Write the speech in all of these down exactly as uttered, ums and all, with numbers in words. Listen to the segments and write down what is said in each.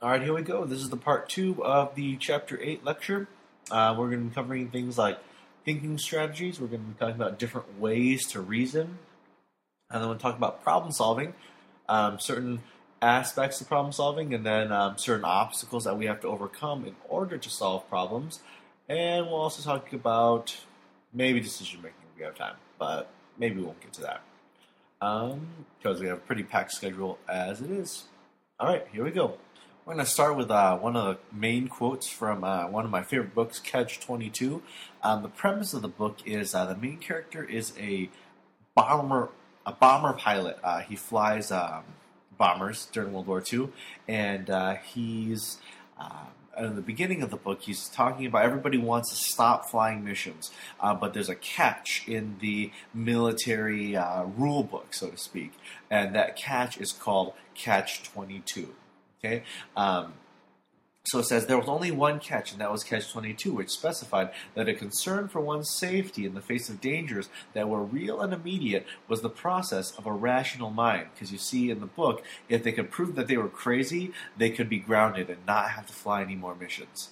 All right, here we go. This is the part two of the chapter eight lecture. Uh, we're going to be covering things like thinking strategies. We're going to be talking about different ways to reason. And then we'll talk about problem solving, um, certain aspects of problem solving, and then um, certain obstacles that we have to overcome in order to solve problems. And we'll also talk about maybe decision making if we have time, but maybe we won't get to that um, because we have a pretty packed schedule as it is. All right, here we go. We're going to start with uh, one of the main quotes from uh, one of my favorite books, Catch twenty-two. Um, the premise of the book is uh, the main character is a bomber, a bomber pilot. Uh, he flies um, bombers during World War Two, and uh, he's uh, in the beginning of the book, he's talking about everybody wants to stop flying missions, uh, but there's a catch in the military uh, rule book, so to speak, and that catch is called Catch twenty-two. Okay, um, so it says there was only one catch, and that was Catch twenty-two, which specified that a concern for one's safety in the face of dangers that were real and immediate was the process of a rational mind. Because you see in the book, if they could prove that they were crazy, they could be grounded and not have to fly any more missions.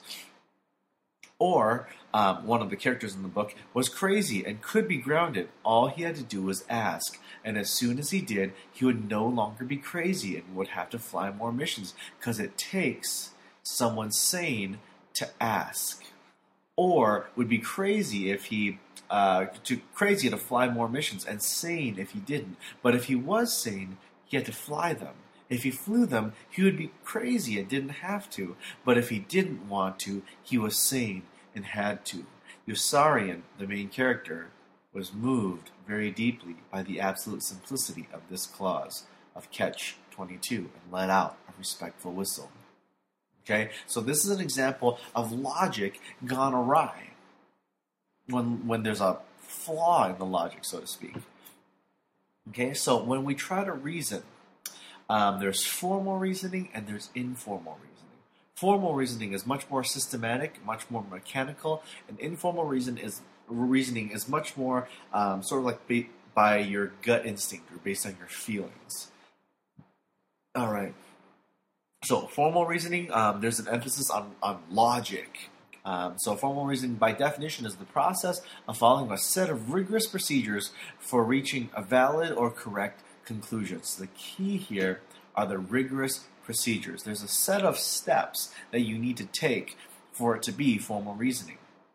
Or um, one of the characters in the book was crazy and could be grounded. All he had to do was ask. And as soon as he did, he would no longer be crazy and would have to fly more missions because it takes someone sane to ask. Or would be crazy if he uh, too crazy to fly more missions and sane if he didn't. But if he was sane, he had to fly them. If he flew them, he would be crazy and didn't have to. But if he didn't want to, he was sane and had to. Yossarian, the main character, was moved very deeply by the absolute simplicity of this clause of Catch twenty-two and let out a respectful whistle. Okay, so this is an example of logic gone awry when when there's a flaw in the logic, so to speak. Okay, so when we try to reason, um, there's formal reasoning and there's informal reasoning. Formal reasoning is much more systematic, much more mechanical, and informal reason is reasoning is much more um, sort of like ba- by your gut instinct or based on your feelings. All right. So formal reasoning, um, there's an emphasis on, on logic. Um, so formal reasoning, by definition, is the process of following a set of rigorous procedures for reaching a valid or correct conclusion. So the key here are the rigorous procedures. There's a set of steps that you need to take for it to be formal reasoning.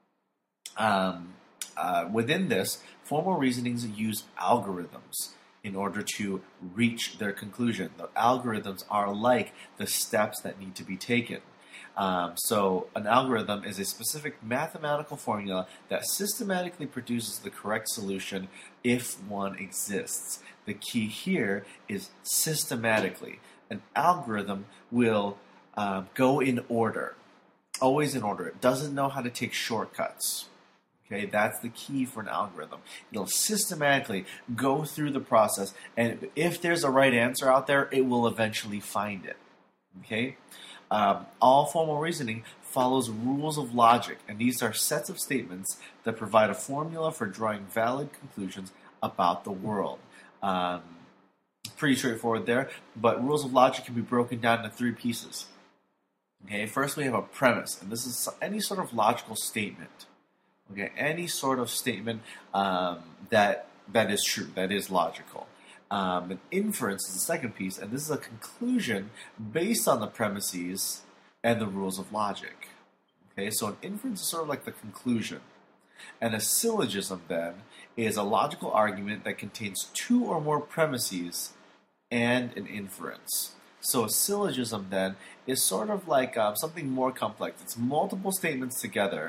Um, uh, within this, formal reasonings use algorithms in order to reach their conclusion. The algorithms are like the steps that need to be taken. Um, so an algorithm is a specific mathematical formula that systematically produces the correct solution if one exists. The key here is systematically. An algorithm will um, go in order, always in order. It doesn't know how to take shortcuts. Okay, that's the key for an algorithm. It'll systematically go through the process, and if there's a right answer out there, it will eventually find it. Okay, um, all formal reasoning follows rules of logic, and these are sets of statements that provide a formula for drawing valid conclusions about the world. Um, pretty straightforward there, but rules of logic can be broken down into three pieces. Okay, first we have a premise, and this is any sort of logical statement. Okay, any sort of statement um, that that is true, that is logical. Um, an inference is the second piece, and this is a conclusion based on the premises and the rules of logic. Okay, so an inference is sort of like the conclusion. And a syllogism, then, is a logical argument that contains two or more premises and an inference. So a syllogism, then, is sort of like uh, something more complex. It's multiple statements together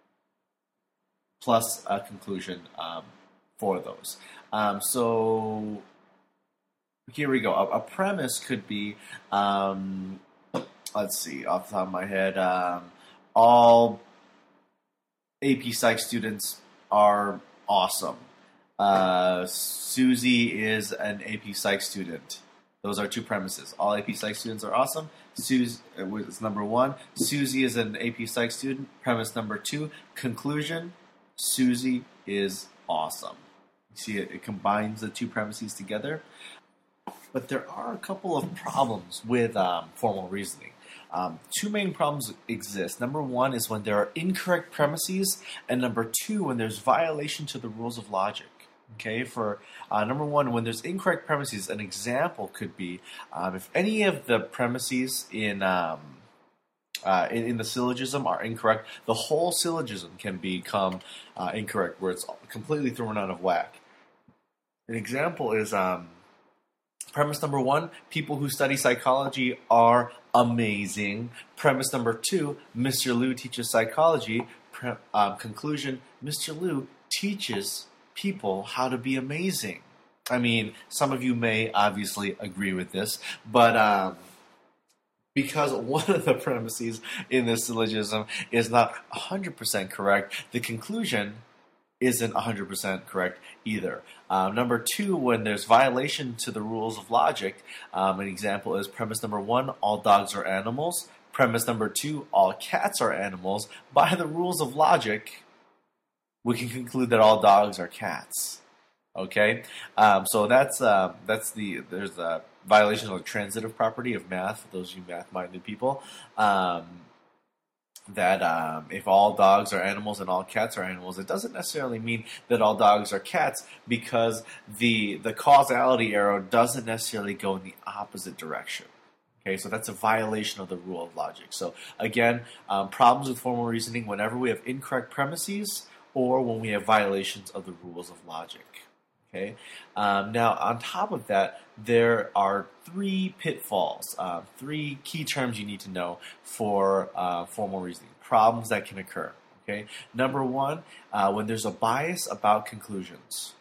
plus a conclusion um, for those. Um, so here we go. A, a premise could be, um, let's see, off the top of my head, um, all A P Psych students are awesome. Uh, Susie is an A P Psych student. Those are two premises. All A P Psych students are awesome. Susie is number one. Susie is an A P Psych student. Premise number two. Conclusion. Susie is awesome. You see, it, it combines the two premises together. But there are a couple of problems with um, formal reasoning. Um, two main problems exist. Number one is when there are incorrect premises, and number two, when there's violation to the rules of logic. Okay, for uh, number one, when there's incorrect premises, an example could be um, if any of the premises in, um, uh, in in the syllogism are incorrect, the whole syllogism can become uh, incorrect, where it's completely thrown out of whack. An example is um, premise number one: people who study psychology are amazing. Premise number two: Mister Liu teaches psychology. Pre- um, conclusion: Mister Liu teaches people how to be amazing. I mean, some of you may obviously agree with this, but um, because one of the premises in this syllogism is not one hundred percent correct, the conclusion isn't one hundred percent correct either. Um, number two, when there's violation to the rules of logic, um, an example is premise number one: all dogs are animals. Premise number two: all cats are animals. By the rules of logic, we can conclude that all dogs are cats. Okay, um, so that's uh, that's the there's a violation of the transitive property of math for those of you math-minded people. Um, that um, if all dogs are animals and all cats are animals, it doesn't necessarily mean that all dogs are cats, because the the causality arrow doesn't necessarily go in the opposite direction. Okay, so that's a violation of the rule of logic. So again, um, problems with formal reasoning whenever we have incorrect premises, or when we have violations of the rules of logic. Okay. Um, now, on top of that, there are three pitfalls, uh, three key terms you need to know for uh, formal reasoning, problems that can occur. Okay. Number one, uh, when there's a bias about conclusions.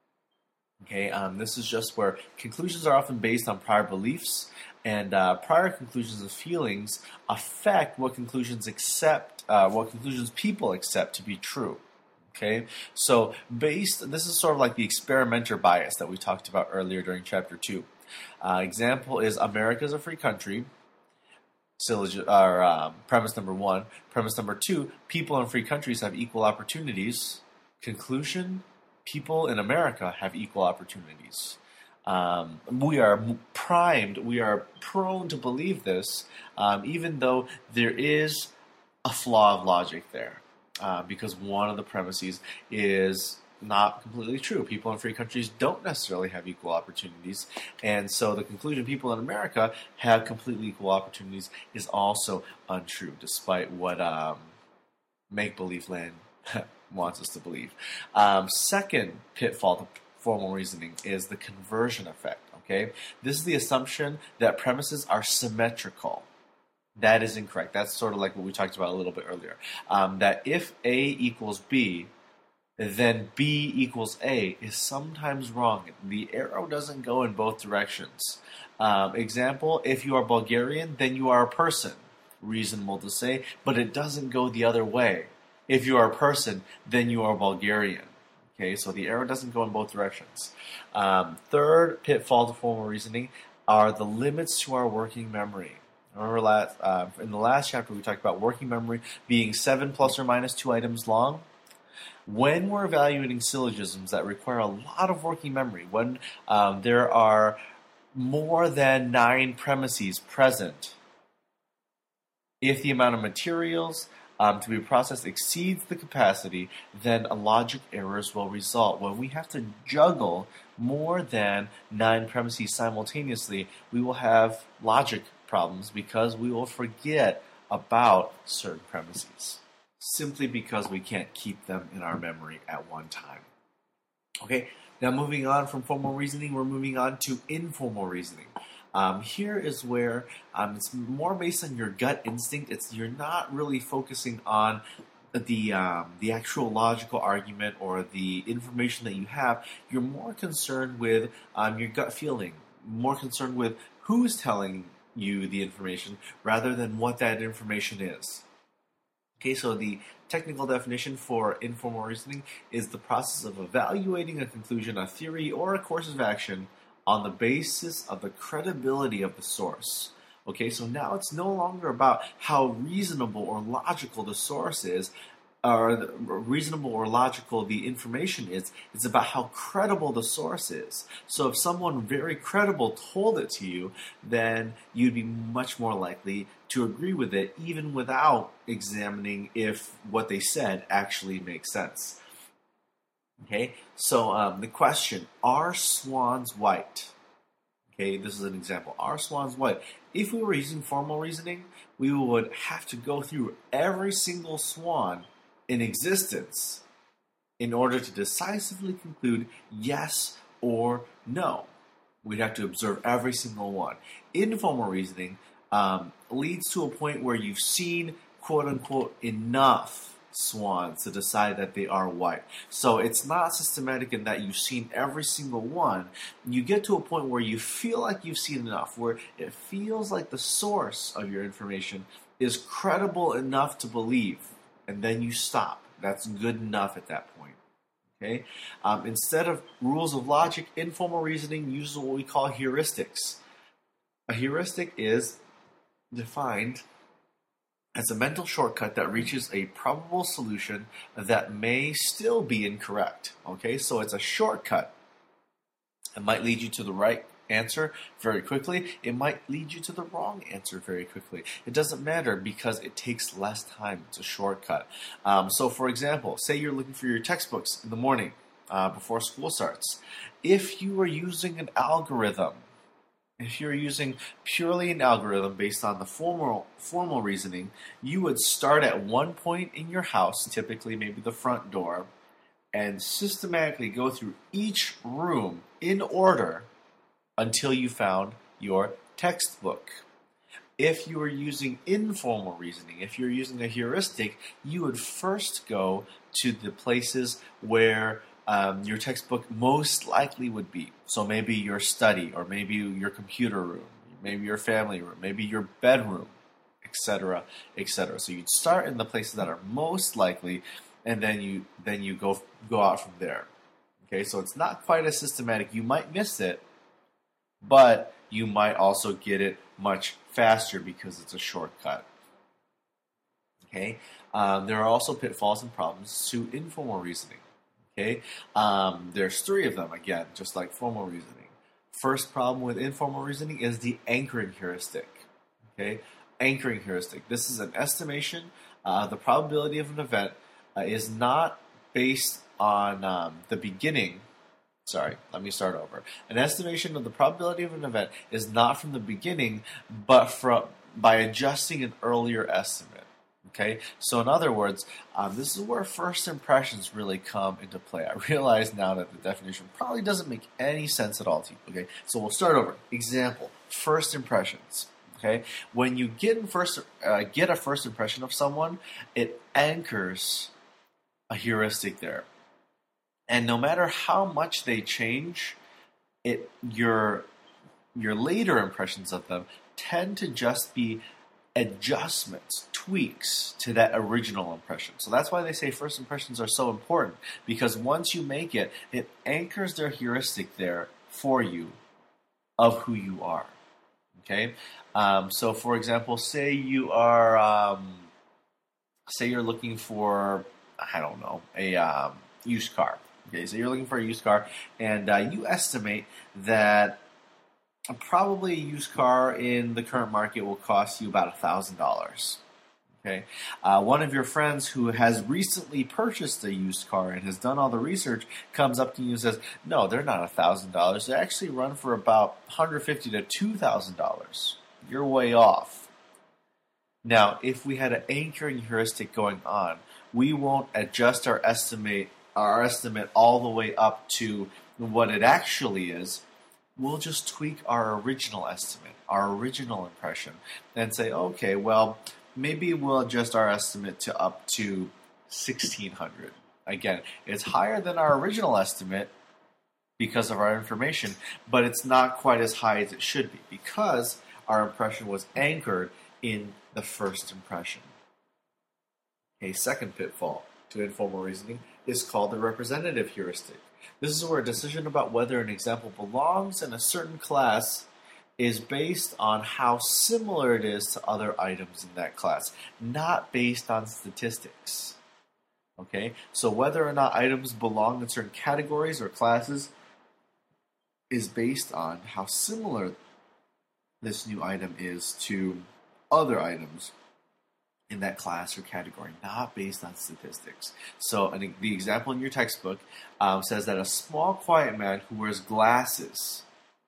Okay. Um, this is just where conclusions are often based on prior beliefs, and uh, prior conclusions and feelings affect what conclusions accept, uh, what conclusions people accept to be true. Okay, so based, this is sort of like the experimenter bias that we talked about earlier during chapter two. Uh, example is America is a free country. Syllogi- or um, premise number one. Premise number two: people in free countries have equal opportunities. Conclusion: people in America have equal opportunities. Um, we are primed, we are prone to believe this, um, even though there is a flaw of logic there. Uh, because one of the premises is not completely true. People in free countries don't necessarily have equal opportunities. And so the conclusion people in America have completely equal opportunities is also untrue, despite what um, make-believe land wants us to believe. Um, second pitfall to formal reasoning is the conversion effect. Okay, this is the assumption that premises are symmetrical. That is incorrect. That's sort of like what we talked about a little bit earlier. Um, that if A equals B, then B equals A is sometimes wrong. The arrow doesn't go in both directions. Um, example, if you are Bulgarian, then you are a person. Reasonable to say, but it doesn't go the other way. If you are a person, then you are Bulgarian. Okay, so the arrow doesn't go in both directions. Um, third pitfall to formal reasoning are the limits to our working memory. Remember, last, uh, in the last chapter, we talked about working memory being seven plus or minus two items long. When we're evaluating syllogisms that require a lot of working memory, when um, there are more than nine premises present, if the amount of materials um, to be processed exceeds the capacity, then a logic errors will result. When we have to juggle more than nine premises simultaneously, we will have logic problems because we will forget about certain premises, simply because we can't keep them in our memory at one time. Okay, now moving on from formal reasoning, we're moving on to informal reasoning. Um, here is where um, it's more based on your gut instinct. It's you're not really focusing on the um, the actual logical argument or the information that you have. You're more concerned with um, your gut feeling, more concerned with who's telling you the information rather than what that information is. Okay, so the technical definition for informal reasoning is the process of evaluating a conclusion, a theory, or a course of action on the basis of the credibility of the source. Okay, so now it's no longer about how reasonable or logical the source is. or the reasonable or logical the information is. It's about how credible the source is. So if someone very credible told it to you, then you'd be much more likely to agree with it, even without examining if what they said actually makes sense. Okay, so um, the question, are swans white? Okay, this is an example. Are swans white? If we were using formal reasoning, we would have to go through every single swan in existence in order to decisively conclude yes or no. We'd have to observe every single one. Informal reasoning um, leads to a point where you've seen, quote unquote, enough swans to decide that they are white. So it's not systematic in that you've seen every single one. You get to a point where you feel like you've seen enough, where it feels like the source of your information is credible enough to believe, and then you stop. That's good enough at that point. Okay? Um, instead of rules of logic, informal reasoning uses what we call heuristics. A heuristic is defined as a mental shortcut that reaches a probable solution that may still be incorrect. Okay, so it's a shortcut. It might lead you to the right answer very quickly. It might lead you to the wrong answer very quickly. It doesn't matter because it takes less time. It's a shortcut. Um, so, for example, say you're looking for your textbooks in the morning uh, before school starts. If you are using an algorithm, If you're using purely an algorithm based on the formal formal reasoning, you would start at one point in your house, typically maybe the front door, and systematically go through each room in order until you found your textbook. If you were using informal reasoning, if you're using a heuristic, you would first go to the places where Um, your textbook most likely would be. So maybe your study, or maybe your computer room, maybe your family room, maybe your bedroom, et cetera, et cetera. So you'd start in the places that are most likely, and then you then you go go out from there. Okay, so it's not quite as systematic. You might miss it, but you might also get it much faster because it's a shortcut. Okay, um, there are also pitfalls and problems to informal reasoning. Okay, um, there's three of them, again, just like formal reasoning. First problem with informal reasoning is the anchoring heuristic. Okay, anchoring heuristic. This is an estimation. Uh, the probability of an event uh, is not based on um, the beginning. Sorry, let me start over. An estimation of the probability of an event is not from the beginning, but from by adjusting an earlier estimate. Okay, so in other words, um, this is where first impressions really come into play. I realize now that the definition probably doesn't make any sense at all to you. Okay, so we'll start over. Example: first impressions. Okay, when you get in first uh, get a first impression of someone, it anchors a heuristic there, and no matter how much they change, it your your later impressions of them tend to just be adjustments, tweaks to that original impression. So that's why they say first impressions are so important, because once you make it, it anchors their heuristic there for you of who you are. Okay? Um, so for example, say you are, um, say you're looking for, I don't know, a um, used car. Okay, so you're looking for a used car, and uh, you estimate that probably a used car in the current market will cost you about one thousand dollars. Okay, uh, one of your friends who has recently purchased a used car and has done all the research comes up to you and says, no, they're not one thousand dollars. They actually run for about one hundred fifty dollars to two thousand dollars. You're way off. Now, if we had an anchoring heuristic going on, we won't adjust our estimate, our estimate all the way up to what it actually is. We'll just tweak our original estimate, our original impression, and say, okay, well, maybe we'll adjust our estimate to up to sixteen hundred. Again, it's higher than our original estimate because of our information, but it's not quite as high as it should be because our impression was anchored in the first impression. A second pitfall to informal reasoning is called the representative heuristic. This is where a decision about whether an example belongs in a certain class is based on how similar it is to other items in that class, not based on statistics. Okay, so whether or not items belong in certain categories or classes is based on how similar this new item is to other items in that class or category, not based on statistics. So an, the example in your textbook um, says that a small, quiet man who wears glasses,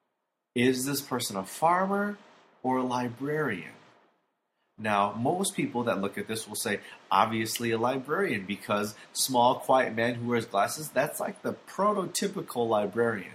is this person a farmer or a librarian? Now, most people that look at this will say, obviously a librarian, because small, quiet man who wears glasses, that's like the prototypical librarian.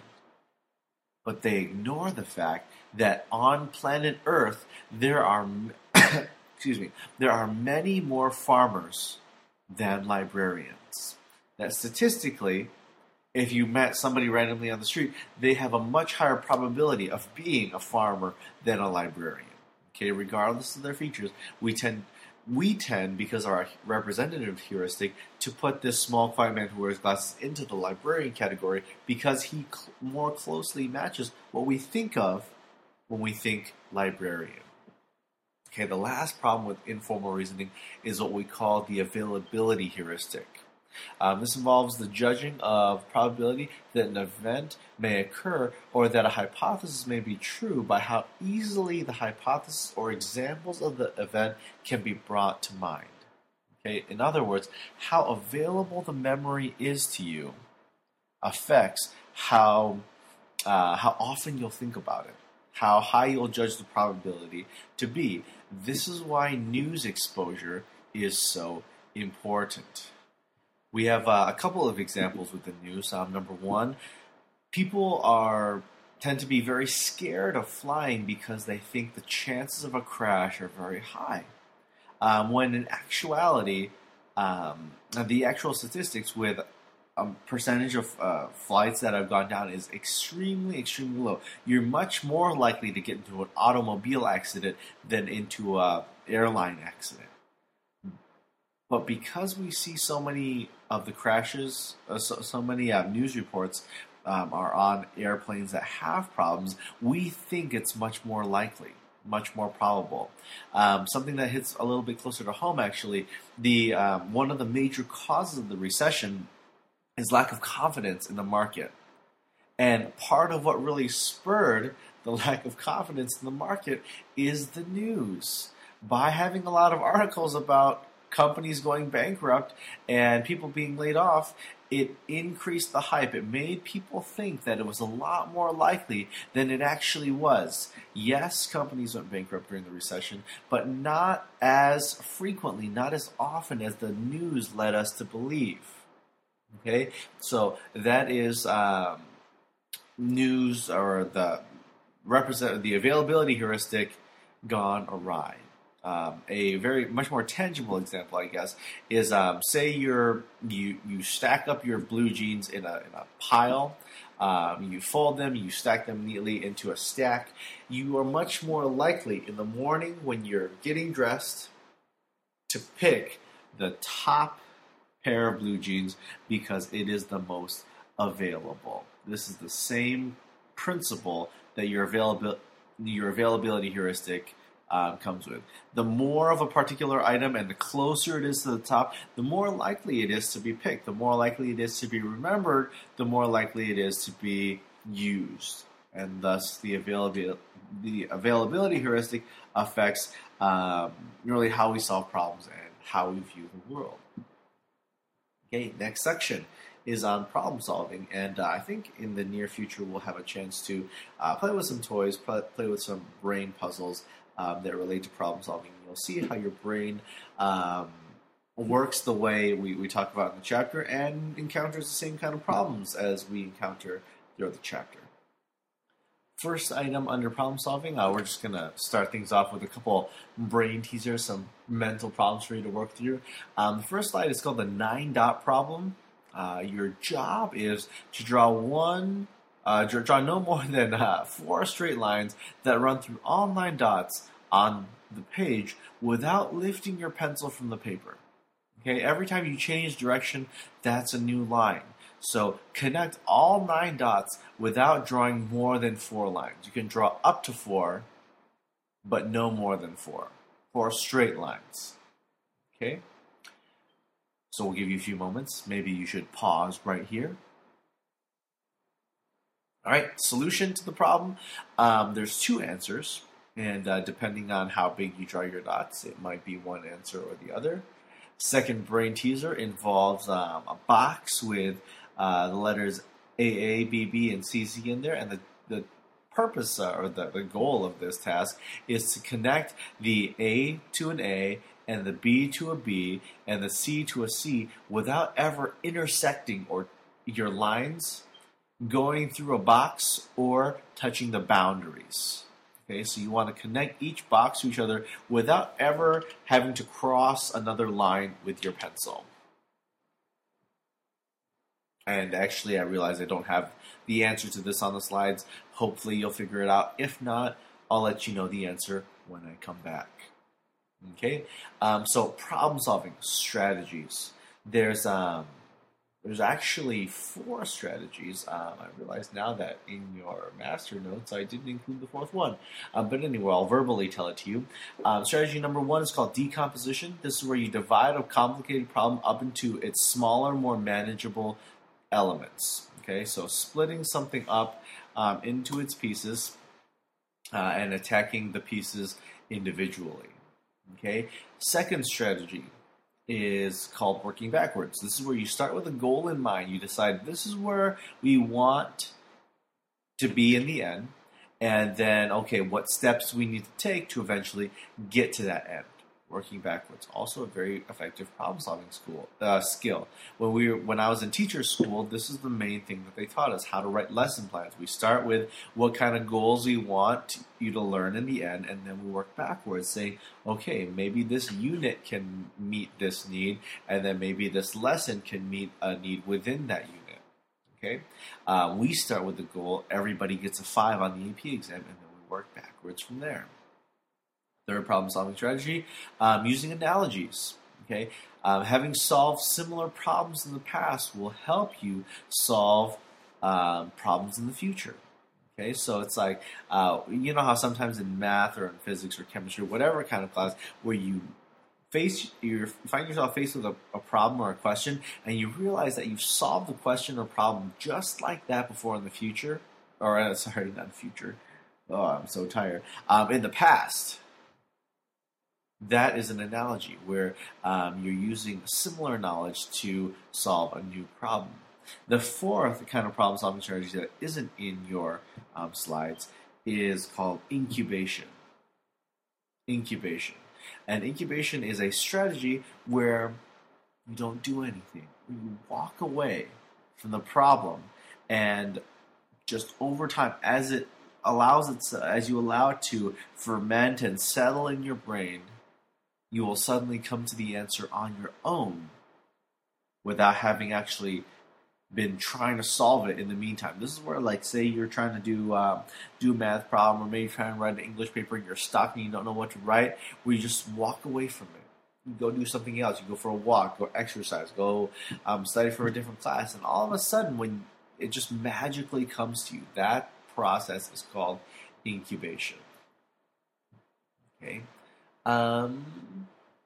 But they ignore the fact that on planet Earth, there are, excuse me, there are many more farmers than librarians. That statistically, if you met somebody randomly on the street, they have a much higher probability of being a farmer than a librarian. Okay, regardless of their features, we tend, we tend, because of our representative heuristic, to put this small, quiet man who wears glasses into the librarian category because he cl- more closely matches what we think of when we think librarian. Okay, the last problem with informal reasoning is what we call the availability heuristic. Um, this involves the judging of probability that an event may occur or that a hypothesis may be true by how easily the hypothesis or examples of the event can be brought to mind. Okay? In other words, how available the memory is to you affects how, uh, how often you'll think about it, how high you'll judge the probability to be. This is why news exposure is so important. We have uh, a couple of examples with the news. Um, number one, people are tend to be very scared of flying because they think the chances of a crash are very high. Um, when in actuality, um, the actual statistics with a percentage of uh, flights that have gone down is extremely, extremely low. You're much more likely to get into an automobile accident than into an airline accident. But because we see so many of the crashes, uh, so, so many uh, news reports um, are on airplanes that have problems, we think it's much more likely, much more probable. Um, something that hits a little bit closer to home, actually, the um, one of the major causes of the recession is lack of confidence in the market. And part of what really spurred the lack of confidence in the market is the news. By having a lot of articles about companies going bankrupt and people being laid off, it increased the hype. It made people think that it was a lot more likely than it actually was. Yes, companies went bankrupt during the recession, but not as frequently, not as often as the news led us to believe. Okay, so that is um, news, or the represent the availability heuristic gone awry. Um, a very much more tangible example, I guess, is um, say you're you you stack up your blue jeans in a in a pile. Um, you fold them, you stack them neatly into a stack. You are much more likely in the morning when you're getting dressed to pick the top pair of blue jeans because it is the most available. This is the same principle that your availability your availability heuristic Um, comes with. The more of a particular item and the closer it is to the top, the more likely it is to be picked. The more likely it is to be remembered, the more likely it is to be used. And thus the availability, the availability heuristic affects um, really how we solve problems and how we view the world. Okay, next section is on problem solving, and uh, I think in the near future we'll have a chance to uh, play with some toys, play, play with some brain puzzles Um, that relate to problem solving. You'll see how your brain um, works the way we, we talk about in the chapter and encounters the same kind of problems as we encounter throughout the chapter. First item under problem solving, uh, we're just going to start things off with a couple brain teasers, some mental problems for you to work through. Um, the first slide is called the nine dot problem. Uh, your job is to draw one Uh, draw no more than uh, four straight lines that run through all nine dots on the page without lifting your pencil from the paper. Okay, every time you change direction, that's a new line. So connect all nine dots without drawing more than four lines. You can draw up to four, but no more than four. Four straight lines. Okay? So we'll give you a few moments. Maybe you should pause right here. All right, solution to the problem. Um, there's two answers, and uh, depending on how big you draw your dots, it might be one answer or the other. Second brain teaser involves um, a box with uh, the letters A A, B B, and C C in there, and the, the purpose uh, or the, the goal of this task is to connect the A to an A and the B to a B and the C to a C without ever intersecting or your lines going through a box or touching the boundaries. Okay, so you want to connect each box to each other without ever having to cross another line with your pencil. And actually, I realize I don't have the answer to this on the slides. Hopefully, you'll figure it out. If not, I'll let you know the answer when I come back. Okay, um, so problem solving strategies. There's um, there's actually four strategies. Um, I realize now that in your master notes I didn't include the fourth one. Um, but anyway, I'll verbally tell it to you. Um, strategy number one is called decomposition. This is where you divide a complicated problem up into its smaller, more manageable elements. Okay, so splitting something up um, into its pieces uh, and attacking the pieces individually. Okay, second strategy is called working backwards. This is where you start with a goal in mind. You decide this is where we want to be in the end, and then, okay, what steps we need to take to eventually get to that end. Working backwards, also a very effective problem-solving school uh, skill. When we, were, when I was in teacher school, this is the main thing that they taught us: how to write lesson plans. We start with what kind of goals we want you to learn in the end, and then we work backwards, saying, okay, maybe this unit can meet this need, and then maybe this lesson can meet a need within that unit. Okay, uh, we start with the goal: everybody gets a five on the A P exam, and then we work backwards from there. Third problem-solving strategy, um, using analogies. Okay, um, having solved similar problems in the past will help you solve um, problems in the future. Okay, so it's like uh, you know how sometimes in math or in physics or chemistry, whatever kind of class, where you face you find yourself faced with a, a problem or a question, and you realize that you've solved the question or problem just like that before in the future, or uh, sorry, not future. Oh, I'm so tired. Um, in the past. That is an analogy where um, you're using similar knowledge to solve a new problem. The fourth kind of problem-solving strategy that isn't in your um, slides is called incubation. Incubation. And incubation is a strategy where you don't do anything. You walk away from the problem, and just over time, as it allows it, as you allow it to ferment and settle in your brain, you will suddenly come to the answer on your own without having actually been trying to solve it in the meantime. This is where, like, say you're trying to do um, do a math problem, or maybe trying to write an English paper and you're stuck and you don't know what to write, where you just walk away from it. You go do something else. You go for a walk, go exercise, go um, study for a different class, and all of a sudden, when it just magically comes to you, that process is called incubation. Okay. Um,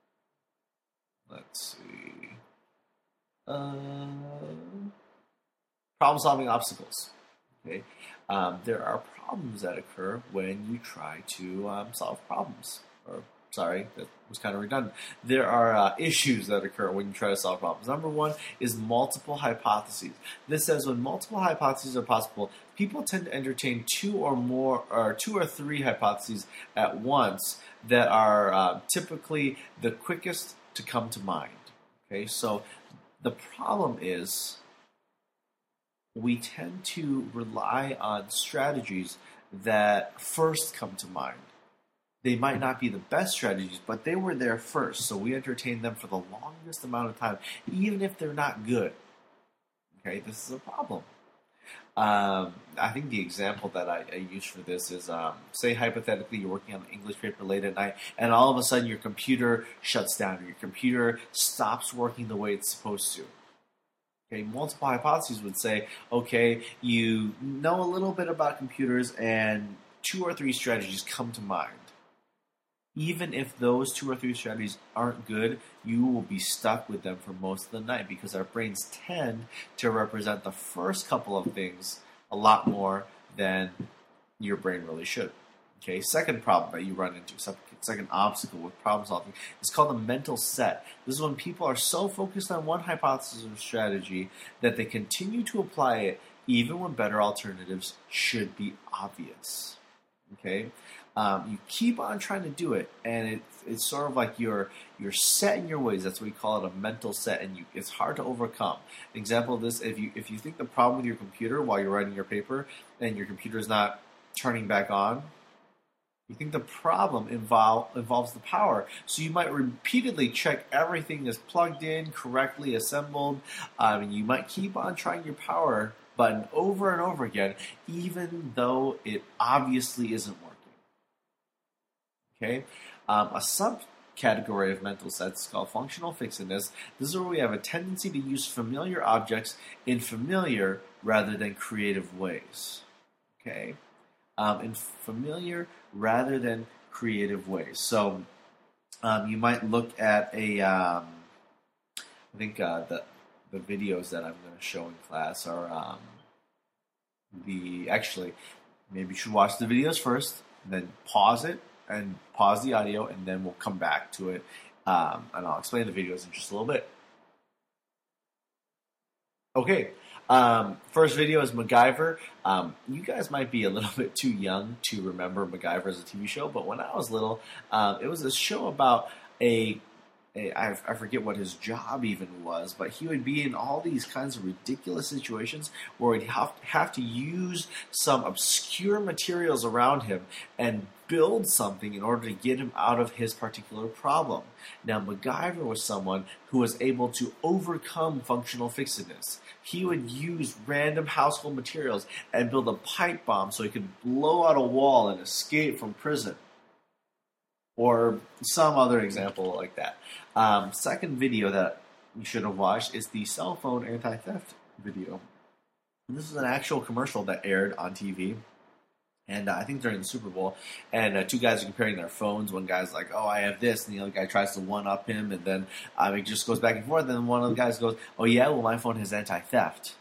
let's see. Uh, problem-solving obstacles. Okay, um, there are problems that occur when you try to um, solve problems. Or sorry, that was kind of redundant. There are uh, issues that occur when you try to solve problems. Number one is multiple hypotheses. This says when multiple hypotheses are possible, people tend to entertain two or more, or two or three hypotheses at once that are uh, typically the quickest to come to mind. Okay, so the problem is we tend to rely on strategies that first come to mind. They might not be the best strategies, but they were there first, so we entertain them for the longest amount of time, even if they're not good. Okay, this is a problem. Um, I think the example that I, I use for this is, um, say hypothetically you're working on an English paper late at night, and all of a sudden your computer shuts down, or your computer stops working the way it's supposed to. Okay, multiple hypotheses would say, okay, you know a little bit about computers, and two or three strategies come to mind. even if those two or three strategies aren't good, you will be stuck with them for most of the night because our brains tend to represent the first couple of things a lot more than your brain really should. Okay, second problem that you run into, second obstacle with problem solving, is called the mental set. This is when people are so focused on one hypothesis or strategy that they continue to apply it even when better alternatives should be obvious. Okay, um, you keep on trying to do it, and it, it's sort of like you're you're set in your ways. That's what we call it, a mental set, and you, it's hard to overcome. An example of this: if you if you think the problem with your computer while you're writing your paper, and your computer is not turning back on, you think the problem involve, involves the power. So you might repeatedly check everything is plugged in, correctly assembled. Um, you might keep on trying your power button over and over again, even though it obviously isn't working. Okay? Um, a subcategory of mental sets is called functional fixedness. This is where we have a tendency to use familiar objects in familiar rather than creative ways. Okay? Um, in familiar rather than creative ways. So um, you might look at a, um, I think uh, the the videos that I'm going to show in class are um, the, actually, maybe you should watch the videos first, then pause it, and pause the audio, and then we'll come back to it, um, and I'll explain the videos in just a little bit. Okay. Um, first video is MacGyver. Um, you guys might be a little bit too young to remember MacGyver as a T V show, but when I was little, um, it was a show about a, a I, I forget what his job even was, but he would be in all these kinds of ridiculous situations where he'd have, have to use some obscure materials around him and build something in order to get him out of his particular problem. Now, MacGyver was someone who was able to overcome functional fixedness. He would use random household materials and build a pipe bomb so he could blow out a wall and escape from prison. Or some other example like that. Um, second video that you should have watched is the cell phone anti-theft video. And this is an actual commercial that aired on T V. And uh, I think during the Super Bowl, and uh, two guys are comparing their phones. One guy's like, oh, I have this, and the other guy tries to one-up him, and then um, it just goes back and forth, and then one of the guys goes, oh, yeah, well, my phone has anti-theft.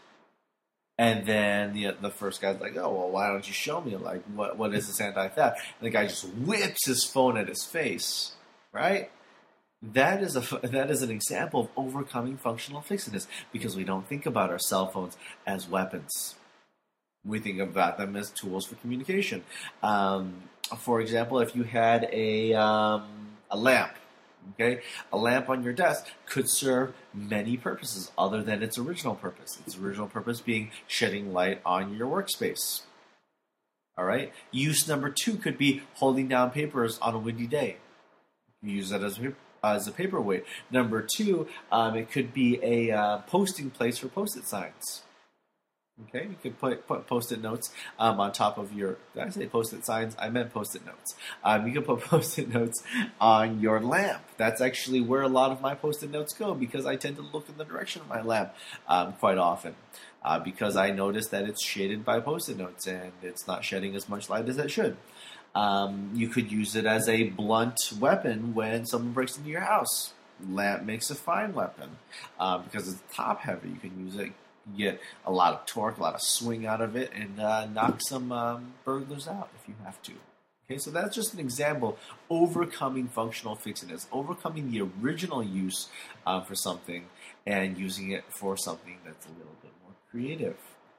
And then the the first guy's like, oh, well, why don't you show me? Like, what what is this anti-theft? And the guy just whips his phone at his face, right? That is a that is an example of overcoming functional fixedness, because we don't think about our cell phones as weapons. We think about them as tools for communication. Um, for example, if you had a um, a lamp, okay, a lamp on your desk could serve many purposes other than its original purpose. Its original purpose being shedding light on your workspace. All right. Use number two could be holding down papers on a windy day. You use that as a as a paperweight. Number two, um, it could be a uh, posting place for Post-it signs. Okay, you could put, put Post-it notes um, on top of your, did I say Post-it signs? I meant Post-it notes. Um, you can put Post-it notes on your lamp. That's actually where a lot of my Post-it notes go, because I tend to look in the direction of my lamp um, quite often. Uh, because I notice that it's shaded by Post-it notes and it's not shedding as much light as it should. Um, you could use it as a blunt weapon when someone breaks into your house. Lamp makes a fine weapon uh, because it's top heavy. You can use it. You get a lot of torque, a lot of swing out of it, and uh, knock some um, burglars out if you have to. Okay, so that's just an example. Overcoming functional fixedness, overcoming the original use uh, for something and using it for something that's a little bit more creative.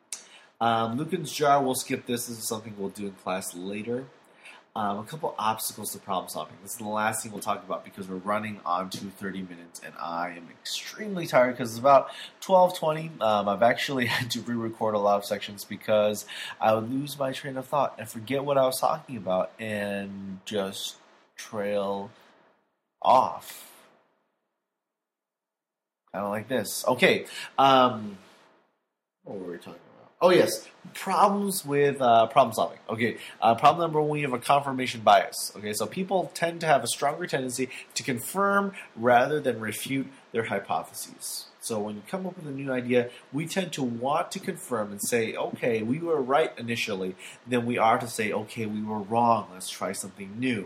Um, Lucan's jar, we'll skip this. This is something we'll do in class later. Um, a couple obstacles to problem solving. This is the last thing we'll talk about because we're running on to thirty minutes and I am extremely tired because it's about twelve twenty. Um, I've actually had to re-record a lot of sections because I would lose my train of thought and forget what I was talking about and just trail off. Kind of like this. Okay. Um, what were we talking about? Oh, yes. Problems with uh, problem solving. Okay. Uh, problem number one, we have a confirmation bias. Okay. So people tend to have a stronger tendency to confirm rather than refute their hypotheses. So when you come up with a new idea, we tend to want to confirm and say, okay, we were right initially, than we are to say, okay, we were wrong. Let's try something new.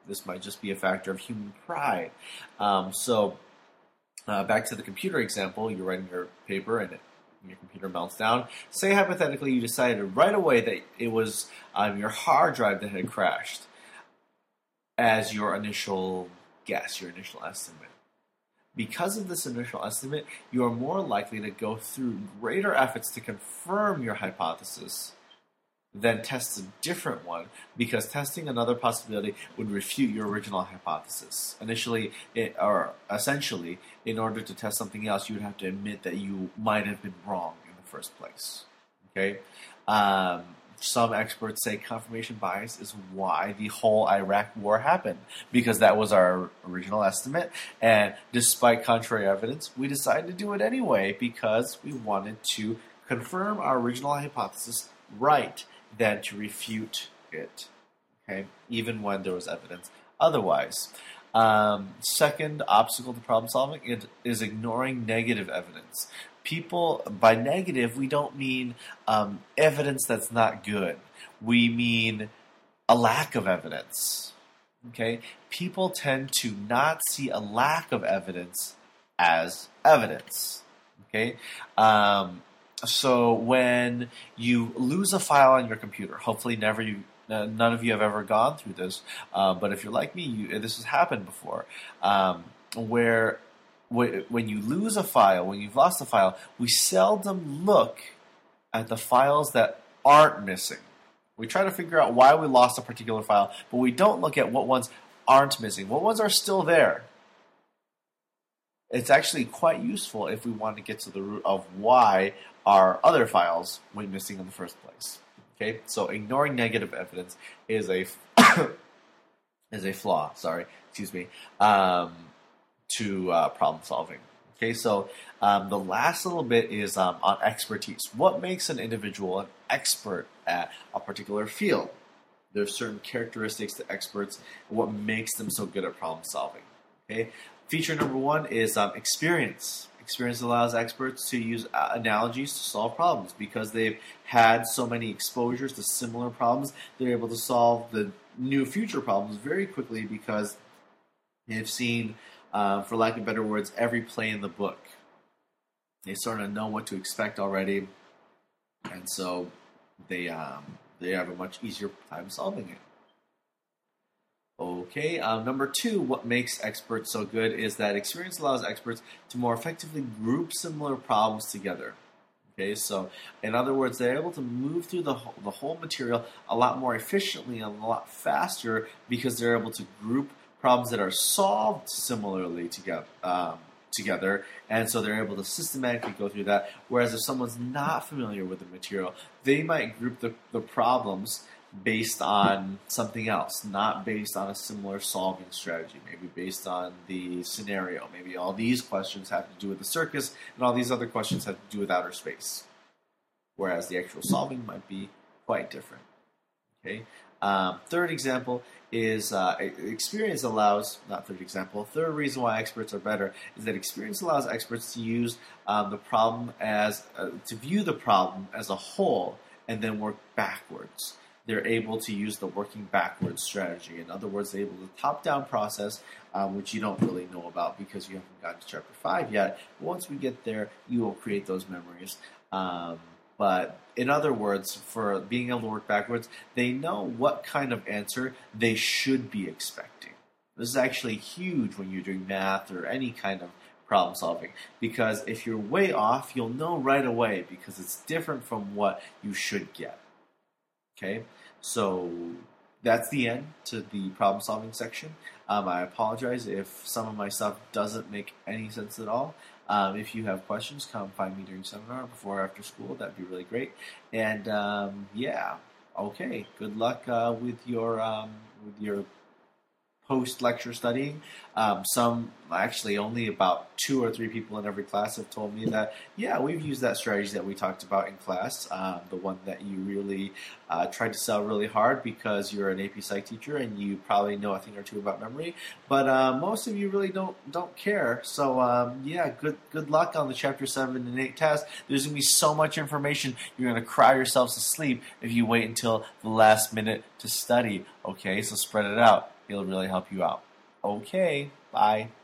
This might just be a factor of human pride. Um, so uh, back to the computer example, you're writing your paper and it, your computer melts down. Say hypothetically you decided right away that it was um, your hard drive that had crashed as your initial guess, your initial estimate. Because of this initial estimate, you are more likely to go through greater efforts to confirm your hypothesis than test a different one, because testing another possibility would refute your original hypothesis. Initially, it, or essentially, in order to test something else, you would have to admit that you might have been wrong in the first place. Okay? Um, some experts say confirmation bias is why the whole Iraq war happened, because that was our original estimate, and despite contrary evidence, we decided to do it anyway because we wanted to confirm our original hypothesis right than to refute it, okay, even when there was evidence otherwise. Um, second obstacle to problem solving it is ignoring negative evidence. People, by negative, we don't mean um, evidence that's not good. We mean a lack of evidence, okay? People tend to not see a lack of evidence as evidence, okay? Um, So when you lose a file on your computer, hopefully never you, uh, none of you have ever gone through this, uh, but if you're like me, you, this has happened before, um, where w- when you lose a file, when you've lost a file, we seldom look at the files that aren't missing. We try to figure out why we lost a particular file, but we don't look at what ones aren't missing, what ones are still there. It's actually quite useful if we want to get to the root of why our other files went missing in the first place. Okay, so ignoring negative evidence is a is a flaw. Sorry, excuse me. Um, to uh, problem solving. Okay, so um, the last little bit is um, on expertise. What makes an individual an expert at a particular field? There's certain characteristics to experts and what makes them so good at problem solving. Okay. Feature number one is um, experience. Experience allows experts to use uh, analogies to solve problems because they've had so many exposures to similar problems. They're able to solve the new future problems very quickly because they've seen, uh, for lack of better words, every play in the book. They sort of know what to expect already, and so they um, they have a much easier time solving it. Okay, um, number two, what makes experts so good is that experience allows experts to more effectively group similar problems together. Okay, so in other words, they're able to move through the whole, the whole material a lot more efficiently and a lot faster because they're able to group problems that are solved similarly together. Um, together, and so they're able to systematically go through that, whereas if someone's not familiar with the material, they might group the, the problems based on something else, not based on a similar solving strategy, maybe based on the scenario. Maybe all these questions have to do with the circus, and all these other questions have to do with outer space, whereas the actual solving might be quite different. Okay. Um, third example is uh, experience allows, not third example, third reason why experts are better is that experience allows experts to use um, the problem as, uh, to view the problem as a whole and then work backwards. They're able to use the working backwards strategy. In other words, they're able to top-down process, um, which you don't really know about because you haven't gotten to chapter five yet. But once we get there, you will create those memories. Um, but in other words, for being able to work backwards, they know what kind of answer they should be expecting. This is actually huge when you're doing math or any kind of problem solving, because if you're way off, you'll know right away because it's different from what you should get. Okay, so that's the end to the problem solving section. Um, I apologize if some of my stuff doesn't make any sense at all. Um, if you have questions, come find me during seminar, before or after school. That'd be really great. And um, yeah, okay. Good luck uh, with your um, with your post-lecture studying. Um, some, actually only about two or three people in every class have told me that, yeah, we've used that strategy that we talked about in class, um, the one that you really uh, tried to sell really hard because you're an A P Psych teacher and you probably know a thing or two about memory, but uh, most of you really don't don't care. So um, yeah, good good luck on the chapter seven and eight test. There's going to be so much information, you're going to cry yourselves to sleep if you wait until the last minute to study. Okay, so spread it out. It'll really help you out. Okay, bye.